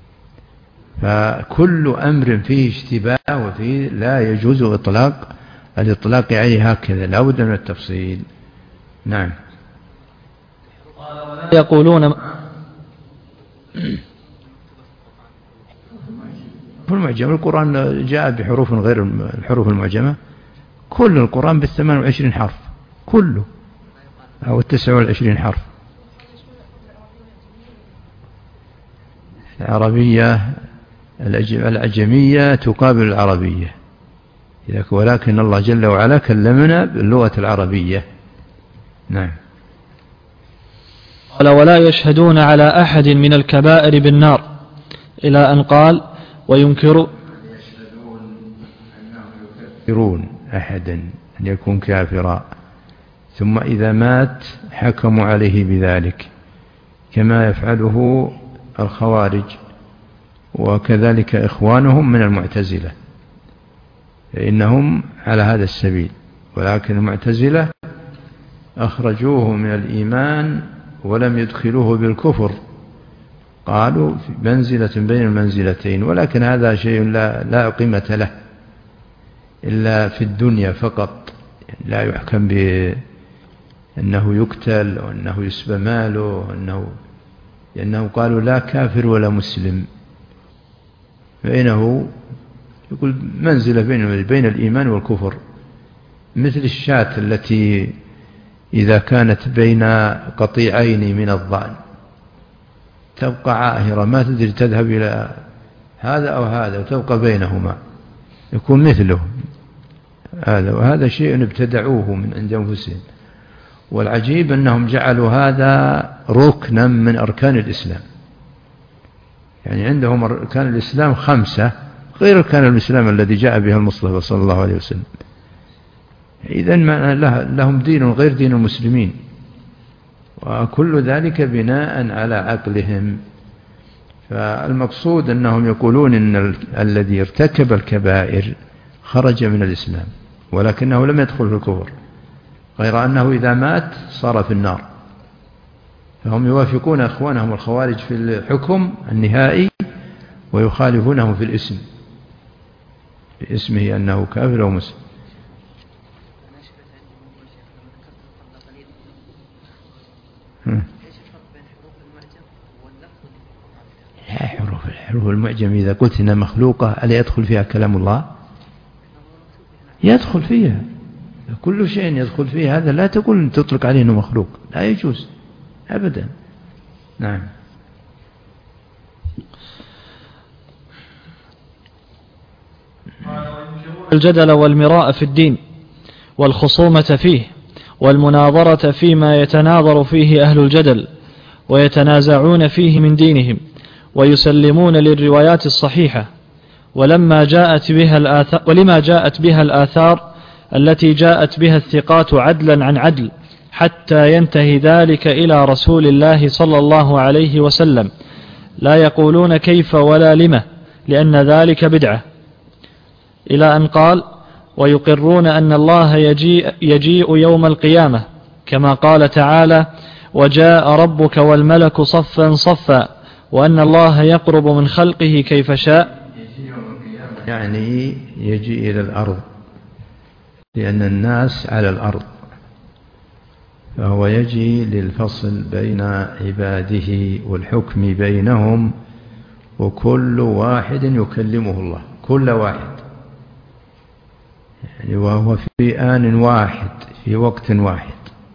فكل أمر فيه اشتباه وفيه لا يجوز الإطلاق عليه هكذا، لا بد من التفصيل. نعم. يقولون المعجم القرآن جاء بحروف غير الحروف المعجمة، كل القرآن ب28 حرف كله، أو 29 حرف. العربية العجمية تقابل العربية، ولكن الله جل وعلا كلمنا باللغة العربية. نعم. قال ولا يشهدون على أحد من الكبائر بالنار، إلى أن قال وينكرون أحدا أن يكون كافرا، ثم إذا مات حكموا عليه بذلك كما يفعله الخوارج وكذلك إخوانهم من المعتزلة، فإنهم على هذا السبيل. ولكن المعتزلة أخرجوه من الإيمان ولم يدخلوه بالكفر، قالوا في منزلة بين المنزلتين، ولكن هذا شيء لا قيمة له إلا في الدنيا فقط، لا يحكم بأنه يقتل وأنه يسبى ماله لأنه قالوا لا كافر ولا مسلم، فإنه يقول منزلة بين الإيمان والكفر، مثل الشاة التي إذا كانت بين قطيعين من الضأن تبقى عاهرة ما تدري تذهب إلى هذا أو هذا وتبقى بينهما، يكون مثله هذا، وهذا شيء ابتدعوه من عند أنفسهم. والعجيب أنهم جعلوا هذا ركنا من أركان الإسلام، يعني عندهم أركان الإسلام 5 غير أركان الإسلام الذي جاء بها المصطفى صلى الله عليه وسلم. إذن لهم دين غير دين المسلمين، وكل ذلك بناء على عقلهم. فالمقصود أنهم يقولون إن الذي ارتكب الكبائر خرج من الإسلام، ولكنه لم يدخل في الكفر، غير أنه إذا مات صار في النار. فهم يوافقون أخوانهم الخوارج في الحكم النهائي ويخالفونهم في الاسم، في اسمه أنه كافر أو مسلم. حروف المعجم إذا قلت إنها مخلوقة ألا يدخل فيها كلام الله؟ يدخل فيها كل شيء يدخل فيه، هذا لا تقول تطلق عليه أنه مخلوق، لا يجوز أبدا. نعم. الجدل والمراء في الدين والخصومة فيه والمناظرة فيما يتناظر فيه أهل الجدل ويتنازعون فيه من دينهم، ويسلمون للروايات الصحيحة ولما جاءت بها الآثار التي جاءت بها الثقات عدلا عن عدل، حتى ينتهي ذلك إلى رسول الله صلى الله عليه وسلم، لا يقولون كيف ولا لما، لأن ذلك بدعة. إلى أن قال ويقرون أن الله يجيء يوم القيامة، كما قال تعالى وجاء ربك والملك صفا صفا، وأن الله يقرب من خلقه كيف شاء، يعني يجي إلى الأرض، لأن الناس على الأرض، فهو يجي للفصل بين عباده والحكم بينهم، وكل واحد يكلمه الله، كل واحد، يعني وهو في آن واحد في وقت واحد.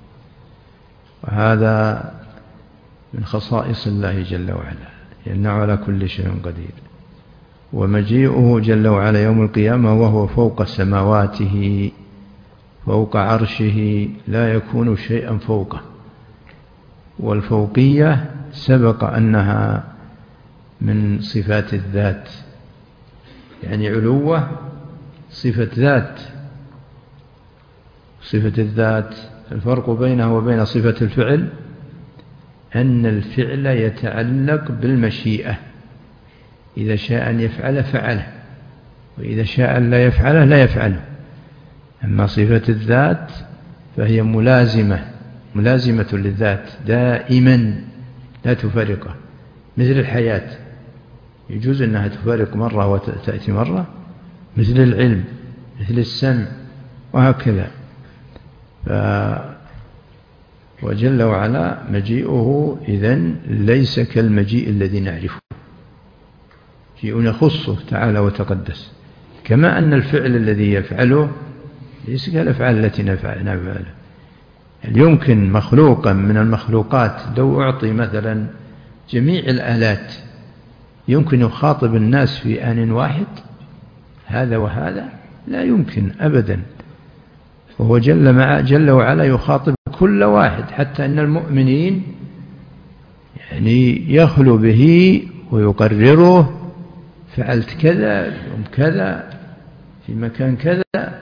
وهذا من خصائص الله جل وعلا، لأنه على كل شيء قدير. ومجيئه جل وعلا يوم القيامة وهو فوق سماواته فوق عرشه، لا يكون شيئا فوقه. والفوقية سبق أنها من صفات الذات، يعني علوة صفة ذات. صفة الذات الفرق بينه وبين صفة الفعل أن الفعل يتعلق بالمشيئة، إذا شاء أن يفعله فعله، وإذا شاء أن لا يفعله لا يفعله. أما صفة الذات فهي ملازمة للذات دائما لا تفارقه، مثل الحياة يجوز أنها تفارق مرة وتأتي مرة، مثل العلم، مثل السمع، وهكذا. وجل وعلا مجيئه إذن ليس كالمجيء الذي نعرفه، شيء يخصه تعالى وتقدس، كما أن الفعل الذي يفعله ليس كالأفعال التي نفعلها. يمكن مخلوقا من المخلوقات لو أعطي مثلا جميع الآلات يمكن يخاطب الناس في آن واحد، هذا وهذا لا يمكن أبدا. وهو جل وعلا يخاطب كل واحد، حتى أن المؤمنين يعني يخلو به ويقرره، فعلت كذا يوم كذا في مكان كذا،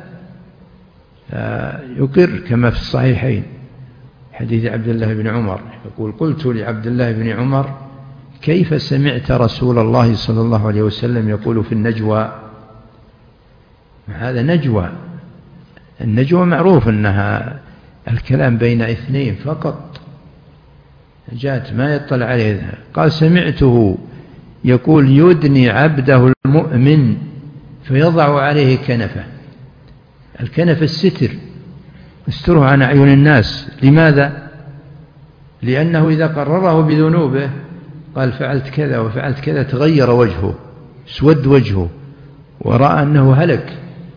يقر كما في الصحيحين حديث عبد الله بن عمر يقول: قلت لعبد الله بن عمر: كيف سمعت رسول الله صلى الله عليه وسلم يقول في النجوى؟ هذا نجوى، النجوى معروف أنها الكلام بين اثنين فقط، جاءت ما يطلع عليه. قال: سمعته يقول: يدني عبده المؤمن فيضع عليه كنفه. الكنف الستر، يستره عن أعين الناس. لماذا؟ لأنه إذا قرره بذنوبه قال فعلت كذا وفعلت كذا تغير وجهه، اسود وجهه، ورأى أنه هلك،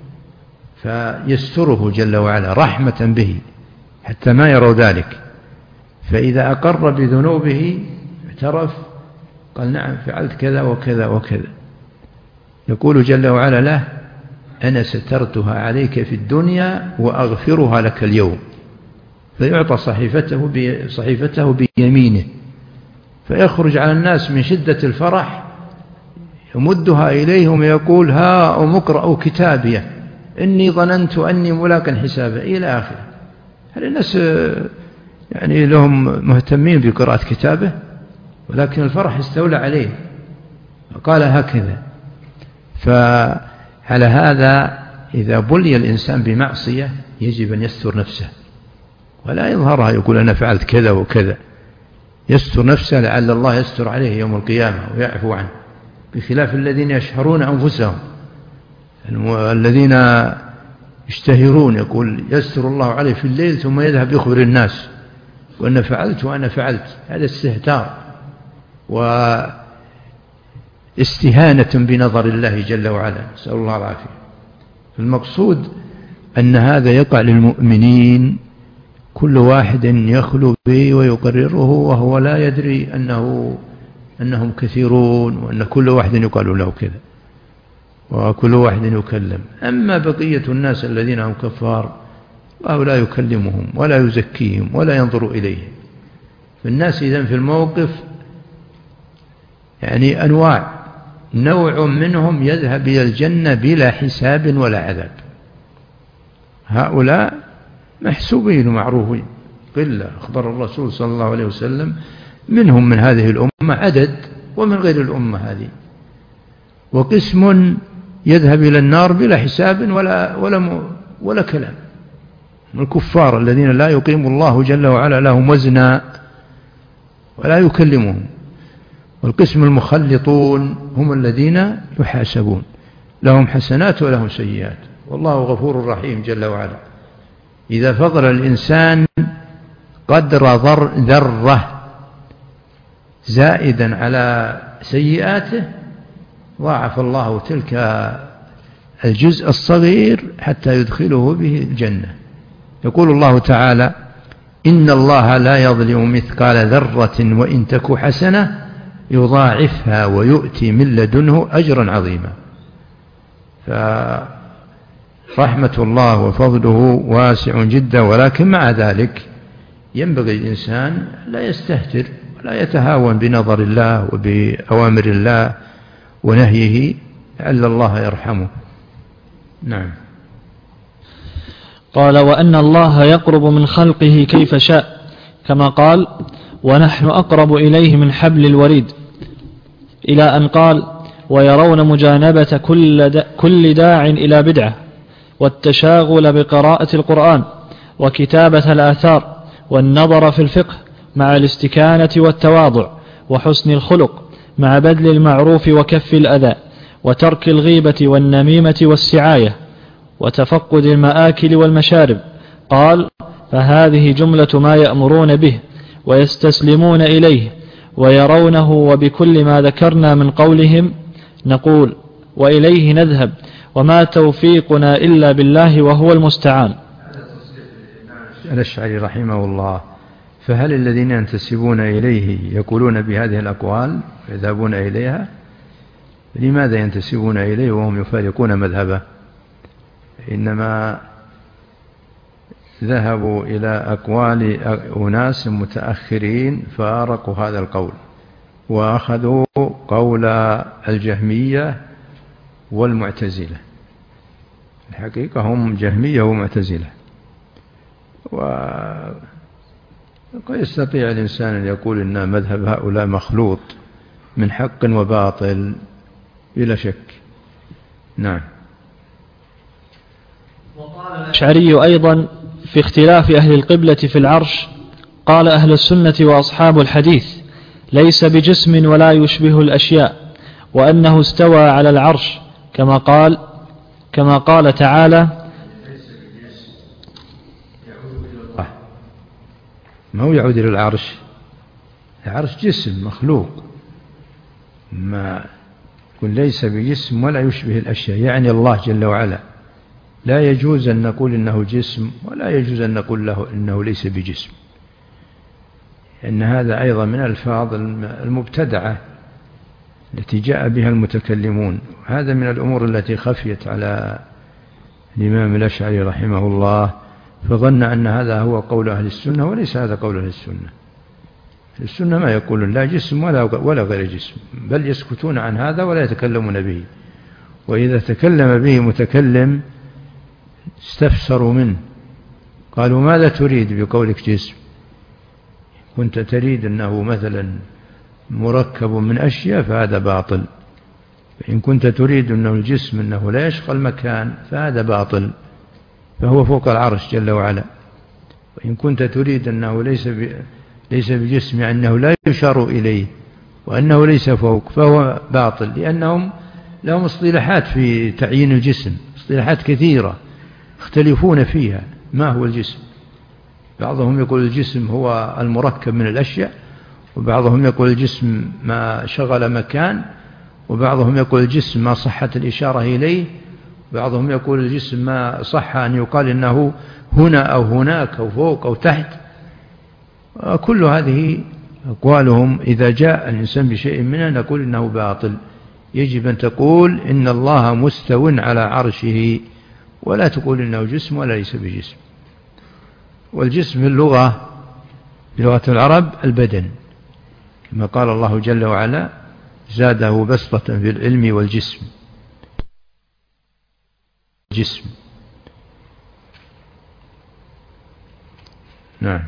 فيستره جل وعلا رحمة به حتى ما يروا ذلك. فإذا أقر بذنوبه اعترف قال: نعم فعلت كذا وكذا وكذا، يقول جل وعلا له: أنا سترتها عليك في الدنيا وأغفرها لك اليوم. فيعطى صحيفته بيمينه، فيخرج على الناس من شدة الفرح يمدها إليهم ويقول: ها اقرأوا كتابي إني ظننت أني ملاق حسابي، إلى آخره. هل الناس يعني لهم مهتمين بقراءة كتابه؟ ولكن الفرح استولى عليه وقال هكذا. فعلى هذا إذا بلي الإنسان بمعصية يجب أن يستر نفسه ولا يظهرها، يقول أنا فعلت كذا وكذا، يستر نفسه لعل الله يستر عليه يوم القيامة ويعفو عنه، بخلاف الذين يشهرون أنفسهم، الذين يشتهرون، يقول يستر الله عليه في الليل ثم يذهب يخبر الناس وأنا فعلت وأنا فعلت. هذا استهتار واستهانة بنظر الله جل وعلا، نسأل الله العافية. المقصود أن هذا يقع للمؤمنين، كل واحد يخلو به ويقرره وهو لا يدري أنهم كثيرون، وأن كل واحد يقال له كذا وكل واحد يكلم. أما بقية الناس الذين هم كفار الله لا يكلمهم ولا يزكيهم ولا ينظر إليهم. فالناس إذن في الموقف يعني أنواع، نوع منهم يذهب إلى الجنة بلا حساب ولا عذاب، هؤلاء محسوبين معروفين قلة. أخبر الرسول صلى الله عليه وسلم منهم من هذه الأمة عدد ومن غير الأمة هذه. وقسم يذهب إلى النار بلا حساب ولا كلام، الكفار الذين لا يقيم الله جل وعلا لهم وزنا ولا يكلمهم. والقسم المخلطون هم الذين يحاسبون، لهم حسنات ولهم سيئات، والله غفور رحيم جل وعلا. إذا فضل الإنسان قدر ذرة زائدا على سيئاته ضاعف الله تلك الجزء الصغير حتى يدخله به الجنة. يقول الله تعالى: إن الله لا يظلم مثقال ذرة وإن تك حسنة يضاعفها ويؤتي من لدنه أجرا عظيما. فرحمة الله وفضله واسع جدا، ولكن مع ذلك ينبغي الإنسان لا يستهتر ولا يتهاون بنظر الله وبأوامر الله ونهيه، لعل الله يرحمه. نعم. قال: وأن الله يقرب من خلقه كيف شاء، كما قال: ونحن أقرب إليه من حبل الوريد، إلى أن قال: ويرون مجانبة كل داع إلى بدعة، والتشاغل بقراءة القرآن وكتابة الآثار والنظر في الفقه مع الاستكانة والتواضع وحسن الخلق مع بذل المعروف وكف الأذى وترك الغيبة والنميمة والسعاية وتفقد المآكل والمشارب. قال: فهذه جملة ما يأمرون به ويستسلمون إليه ويرونه، وبكل ما ذكرنا من قولهم نقول وإليه نذهب، وما توفيقنا إلا بالله وهو المستعان. الأشعري رحمه الله: فهل الذين ينتسبون إليه يقولون بهذه الأقوال ويذهبون إليها؟ لماذا ينتسبون إليه وهم يفارقون مذهبه؟ إنما ذهبوا إلى أقوال أناس متأخرين فارقوا هذا القول وأخذوا قول الجهمية والمعتزلة. الحقيقة هم جهمية ومعتزلة، وقد يستطيع الإنسان أن يقول إن مذهب هؤلاء مخلوط من حق وباطل بلا شك. نعم. وقال الأشعري أيضا في اختلاف أهل القبلة في العرش: قال أهل السنة وأصحاب الحديث: ليس بجسم ولا يشبه الأشياء، وأنه استوى على العرش كما قال تعالى: ما هو يعود إلى العرش، العرش جسم مخلوق، ما يقول ليس بجسم ولا يشبه الأشياء، يعني الله جل وعلا لا يجوز أن نقول إنه جسم ولا يجوز أن نقول له إنه ليس بجسم، إن هذا أيضا من الألفاظ المبتدعة التي جاء بها المتكلمون. هذا من الأمور التي خفيت على الإمام الأشعري رحمه الله، فظن أن هذا هو قول أهل السنة، وليس هذا قول أهل السنة. السنة ما يقولون لا جسم ولا غير جسم، بل يسكتون عن هذا ولا يتكلمون به، وإذا تكلم به متكلم استفسروا منه، قالوا: ماذا تريد بقولك جسم؟ كنت تريد أنه مثلا مركب من أشياء فهذا باطل، إن كنت تريد أنه الجسم أنه لا يشغل المكان فهذا باطل، فهو فوق العرش جل وعلا. وإن كنت تريد أنه ليس بجسم، يعني أنه لا يشار إليه وأنه ليس فوق، فهو باطل، لأنهم لهم اصطلاحات في تعيين الجسم، اصطلاحات كثيرة يختلفون فيها. ما هو الجسم؟ بعضهم يقول الجسم هو المركب من الأشياء، وبعضهم يقول الجسم ما شغل مكان، وبعضهم يقول الجسم ما صحت الإشارة إليه، بعضهم يقول الجسم ما صح أن يقال إنه هنا أو هناك أو فوق أو تحت. كل هذه أقوالهم إذا جاء الإنسان بشيء منها نقول إنه باطل. يجب أن تقول إن الله مستو على عرشه، ولا تقول إنه جسم ولا ليس بجسم. والجسم في اللغة بلغة العرب البدن، كما قال الله جل وعلا: زاده بسطة في العلم والجسم. جسم. نعم.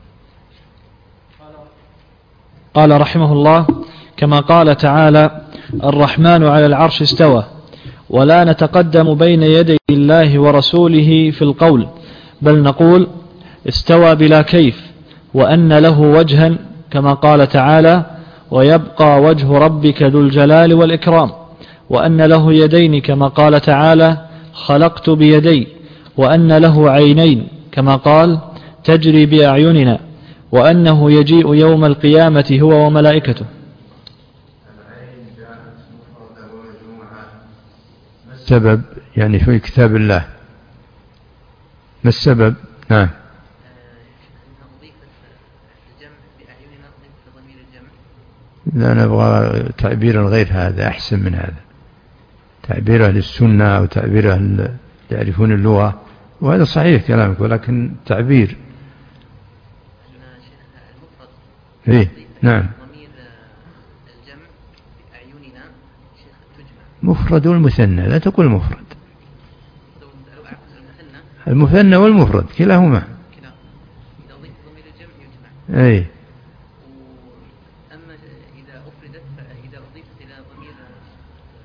قال رحمه الله: كما قال تعالى: الرحمن على العرش استوى. ولا نتقدم بين يدي الله ورسوله في القول، بل نقول استوى بلا كيف، وأن له وجها كما قال تعالى: ويبقى وجه ربك ذو الجلال والإكرام، وأن له يدين كما قال تعالى: خلقت بيدي، وأن له عينين كما قال: تجري بأعيننا، وأنه يجيء يوم القيامة هو وملائكته. السبب يعني في كتاب الله، ما السبب؟ نعم. لا، نبغى تعبيرا غير هذا، أحسن من هذا، تعبير أهل السنة أو تعبير أهل يعرفون اللغة، وهذا صحيح كلامك، ولكن تعبير. إيه؟ نعم. مفرد والمثنى، لا تقول مفرد، المثنى والمفرد كلاهما. أي. أما إذا أفردت فإذا أضيفت إلى ضمير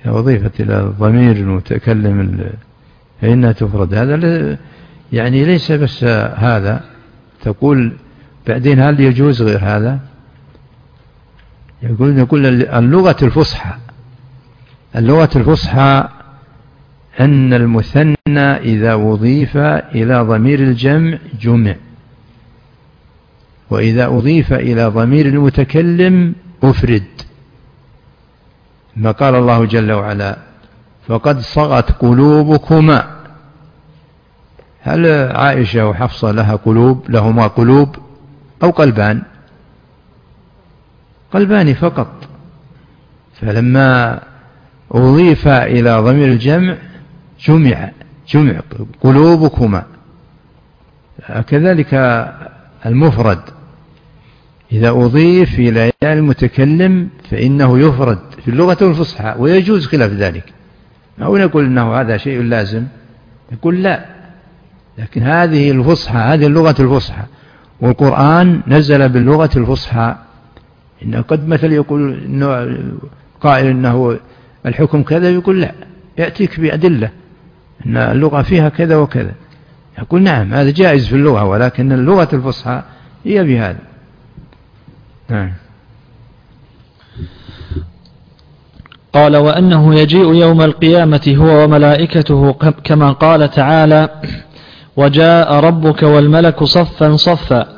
أضيفت إلى ضمير المتكلم فإنها تفرد. هذا يعني ليس بس هذا، تقول بعدين هل يجوز غير هذا؟ يقول اللغة الفصحى أن المثنى إذا أضيف إلى ضمير الجمع جمع، وإذا أضيف إلى ضمير المتكلم أفرد، ما قال الله جل وعلا فقد صغت قلوبكما. هل عائشة وحفصة لهما قلوب أو قلبان؟ قلبان فقط. فلما أضيف إلى ضمير الجمع جمع قلوبكما. كذلك المفرد إذا أضيف إلى المتكلم فإنه يفرد في اللغة الفصحى، ويجوز خلاف ذلك. أو نقول إنه هذا شيء لازم، نقول لا، لكن هذه الفصحى، هذه اللغة الفصحى، والقرآن نزل باللغة الفصحى. إن قد مثل يقول إنه قائل إنه الحكم كذا، يقول لا، يأتيك بأدلة إن اللغة فيها كذا وكذا، يقول نعم هذا جائز في اللغة، ولكن اللغة الفصحى هي بهذا. نعم. قال وأنه يجيء يوم القيامة هو وملائكته كما قال تعالى وجاء ربك والملك صفا صفا.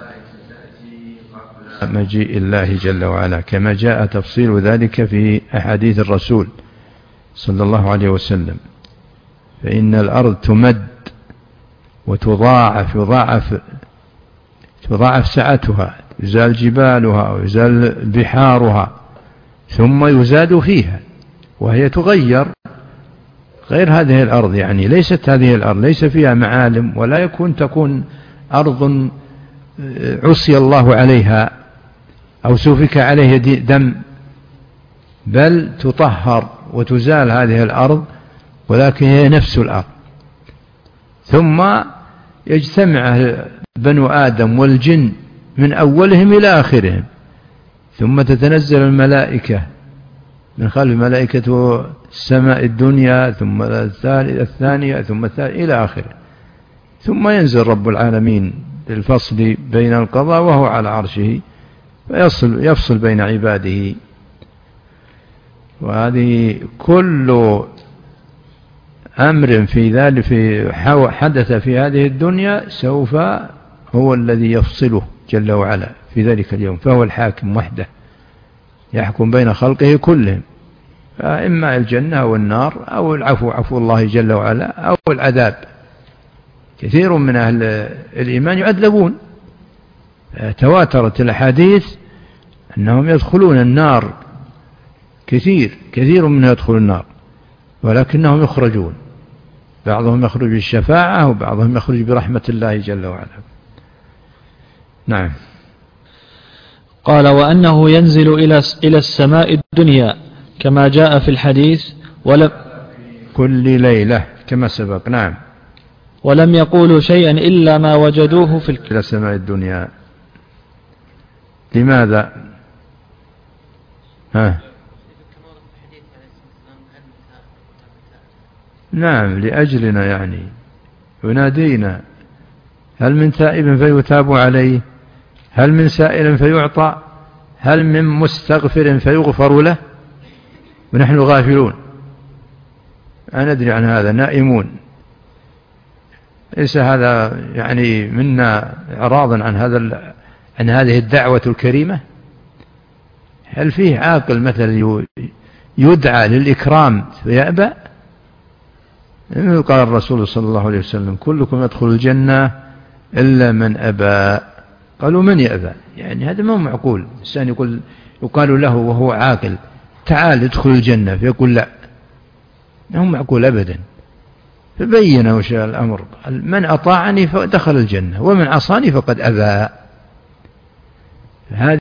مجيء الله جل وعلا كما جاء تفصيل ذلك في أحاديث الرسول صلى الله عليه وسلم. فإن الأرض تمد وتضاعف سعتها، يزال جبالها ويزال بحارها، ثم يزاد فيها، وهي تغير غير هذه الأرض. يعني ليست هذه الأرض ليس فيها معالم، ولا تكون أرض عصي الله عليها أو سفك عليه دم، بل تطهر وتزال هذه الأرض، ولكن هي نفس الأرض. ثم يجتمع بنو آدم والجن من أولهم إلى آخرهم، ثم تتنزل الملائكة من خلف ملائكة السماء الدنيا، ثم الثانية، ثم الثالثة إلى آخره، ثم ينزل رب العالمين للفصل بين القضاء وهو على عرشه، يفصل بين عباده. وهذه كل أمر في ذلك حدث في هذه الدنيا سوف هو الذي يفصله جل وعلا في ذلك اليوم، فهو الحاكم وحده يحكم بين خلقه كلهم، فإما الجنة والنار أو عفو الله جل وعلا أو العذاب. كثير من أهل الإيمان يعذبون، تواترت الأحاديث أنهم يدخلون النار، كثير منهم يدخل النار، ولكنهم يخرجون، بعضهم يخرج بالشفاعة وبعضهم يخرج برحمة الله جل وعلا. نعم. قال وأنه ينزل إلى السماء الدنيا كما جاء في الحديث كل ليلة كما سبق. نعم. ولم يقولوا شيئا إلا ما وجدوه إلى السماء الدنيا. لماذا؟ نعم، لأجلنا، يعني ينادينا هل من تائب فيتاب عليه، هل من سائل فيعطى، هل من مستغفر فيغفر له، ونحن غافلون لا ندري عن هذا، نائمون. ليس هذا يعني منا إعراضا عن هذه الدعوة الكريمة؟ هل فيه عاقل مثلا يدعى للإكرام فيأبى؟ قال الرسول صلى الله عليه وسلم كلكم يدخل الجنة إلا من أبى. قالوا من يأبى؟ يعني هذا ما هو معقول. الإنسان يقال له وهو عاقل تعال ادخل الجنة فيقول لا، ما هو معقول أبدا. فبين وش الأمر، من أطاعني فدخل الجنة ومن عصاني فقد أبى. هذه